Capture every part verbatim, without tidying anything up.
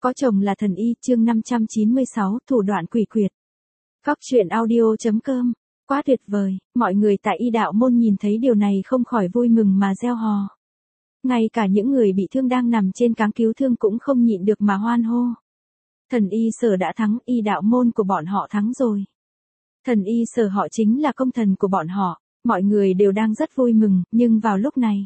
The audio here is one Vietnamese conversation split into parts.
Có chồng là thần y, chương năm trăm chín mươi sáu, thủ đoạn quỷ quyệt. Cóc truyện audio chấm com. Quá tuyệt vời, mọi người tại y đạo môn nhìn thấy điều này không khỏi vui mừng mà reo hò. Ngay cả những người bị thương đang nằm trên cáng cứu thương cũng không nhịn được mà hoan hô. Thần y Sở đã thắng, y đạo môn của bọn họ thắng rồi. Thần y Sở họ chính là công thần của bọn họ, mọi người đều đang rất vui mừng, nhưng vào lúc này.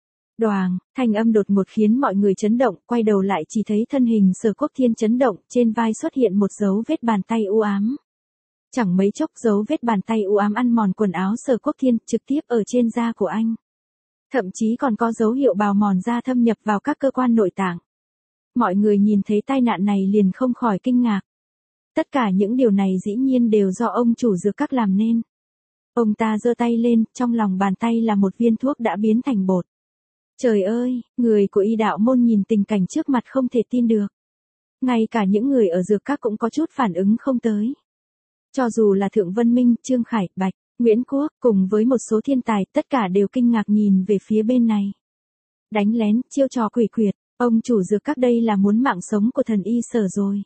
Đoàng, thanh âm đột ngột khiến mọi người chấn động, quay đầu lại chỉ thấy thân hình Sở Quốc Thiên chấn động, trên vai xuất hiện một dấu vết bàn tay u ám. Chẳng mấy chốc dấu vết bàn tay u ám ăn mòn quần áo Sở Quốc Thiên, trực tiếp ở trên da của anh. Thậm chí còn có dấu hiệu bào mòn da thâm nhập vào các cơ quan nội tạng. Mọi người nhìn thấy tai nạn này liền không khỏi kinh ngạc. Tất cả những điều này dĩ nhiên đều do ông chủ dược các làm nên. Ông ta giơ tay lên, trong lòng bàn tay là một viên thuốc đã biến thành bột. Trời ơi, người của y đạo môn nhìn tình cảnh trước mặt không thể tin được. Ngay cả những người ở dược các cũng có chút phản ứng không tới. Cho dù là Thượng Vân Minh, Trương Khải, Bạch, Nguyễn Quốc, cùng với một số thiên tài, tất cả đều kinh ngạc nhìn về phía bên này. Đánh lén, chiêu trò quỷ quyệt, ông chủ dược các đây là muốn mạng sống của thần y Sở rồi.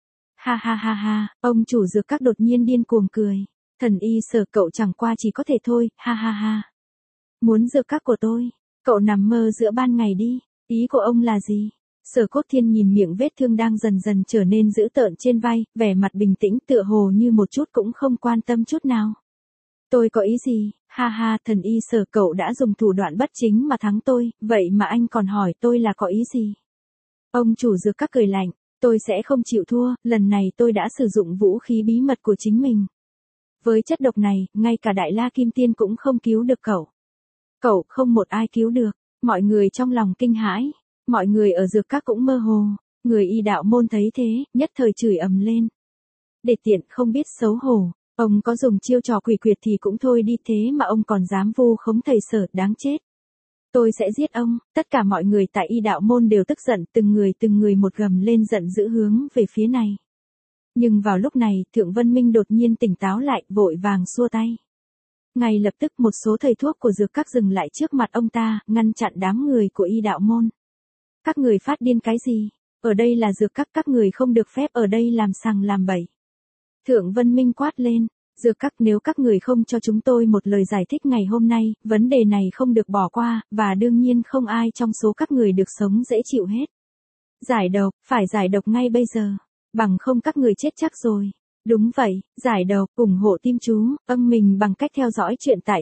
Ha ha ha ha, ông chủ dược các đột nhiên điên cuồng cười. Thần y Sở cậu chẳng qua chỉ có thể thôi, ha ha ha. Muốn dược các của tôi, cậu nằm mơ giữa ban ngày đi, ý của ông là gì? Sở Quốc Thiên nhìn miệng vết thương đang dần dần trở nên dữ tợn trên vai, vẻ mặt bình tĩnh tựa hồ như một chút cũng không quan tâm chút nào. Tôi có ý gì? Ha ha, thần y Sở cậu đã dùng thủ đoạn bất chính mà thắng tôi, vậy mà anh còn hỏi tôi là có ý gì? Ông chủ dược các cười lạnh, tôi sẽ không chịu thua, lần này tôi đã sử dụng vũ khí bí mật của chính mình. Với chất độc này, ngay cả Đại La Kim Tiên cũng không cứu được cậu. Cậu không một ai cứu được, mọi người trong lòng kinh hãi, mọi người ở dược các cũng mơ hồ, người y đạo môn thấy thế, nhất thời chửi ầm lên. Để tiện không biết xấu hổ, ông có dùng chiêu trò quỷ quyệt thì cũng thôi đi thế mà ông còn dám vu khống thầy Sở, đáng chết. Tôi sẽ giết ông, tất cả mọi người tại y đạo môn đều tức giận, từng người từng người một gầm lên giận dữ hướng về phía này. Nhưng vào lúc này, Thượng Vân Minh đột nhiên tỉnh táo lại, vội vàng xua tay. Ngay lập tức một số thầy thuốc của dược các dừng lại trước mặt ông ta, ngăn chặn đám người của y đạo môn. Các người phát điên cái gì? Ở đây là dược các, các người không được phép ở đây làm sằng làm bậy. Thượng Vân Minh quát lên, dược các, nếu các người không cho chúng tôi một lời giải thích ngày hôm nay, vấn đề này không được bỏ qua, và đương nhiên không ai trong số các người được sống dễ chịu hết. Giải độc, phải giải độc ngay bây giờ, bằng không các người chết chắc rồi. Đúng vậy, giải độc, ủng hộ team chú, âm mình bằng cách theo dõi chuyện tại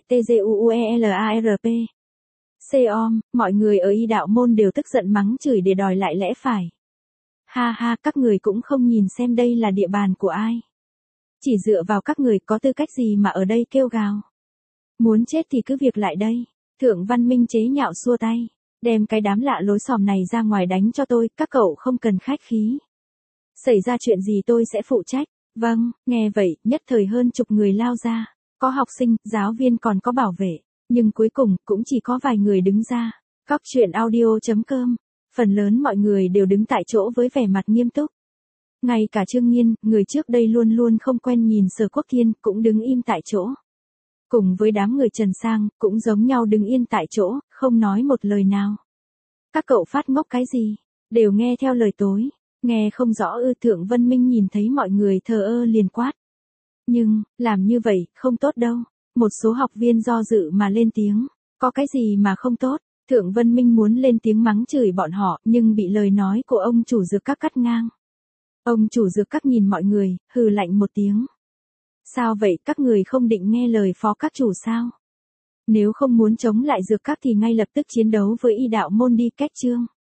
tguuelarp. Com, mọi người ở y đạo môn đều tức giận mắng chửi để đòi lại lẽ phải. Ha ha, các người cũng không nhìn xem đây là địa bàn của ai. Chỉ dựa vào các người có tư cách gì mà ở đây kêu gào. Muốn chết thì cứ việc lại đây. Thượng Văn Minh chế nhạo xua tay. Đem cái đám lạ lối xòm này ra ngoài đánh cho tôi, các cậu không cần khách khí. Xảy ra chuyện gì tôi sẽ phụ trách. Vâng, nghe vậy, nhất thời hơn chục người lao ra. Có học sinh, giáo viên còn có bảo vệ. Nhưng cuối cùng, cũng chỉ có vài người đứng ra. Cóc truyện audio chấm com. Phần lớn mọi người đều đứng tại chỗ với vẻ mặt nghiêm túc. Ngay cả Trương Nhiên, người trước đây luôn luôn không quen nhìn Sở Quốc Thiên, cũng đứng im tại chỗ. Cùng với đám người Trần Sang, cũng giống nhau đứng yên tại chỗ, không nói một lời nào. Các cậu phát ngốc cái gì? Đều nghe theo lời tối. Nghe không rõ ư? Thượng Vân Minh nhìn thấy mọi người thờ ơ liền quát. Nhưng, làm như vậy, không tốt đâu. Một số học viên do dự mà lên tiếng. Có cái gì mà không tốt? Thượng Vân Minh muốn lên tiếng mắng chửi bọn họ, nhưng bị lời nói của ông chủ dược các cắt ngang. Ông chủ dược các nhìn mọi người, hừ lạnh một tiếng. Sao vậy, các người không định nghe lời phó các chủ sao? Nếu không muốn chống lại dược các thì ngay lập tức chiến đấu với y đạo môn đi, cách chương.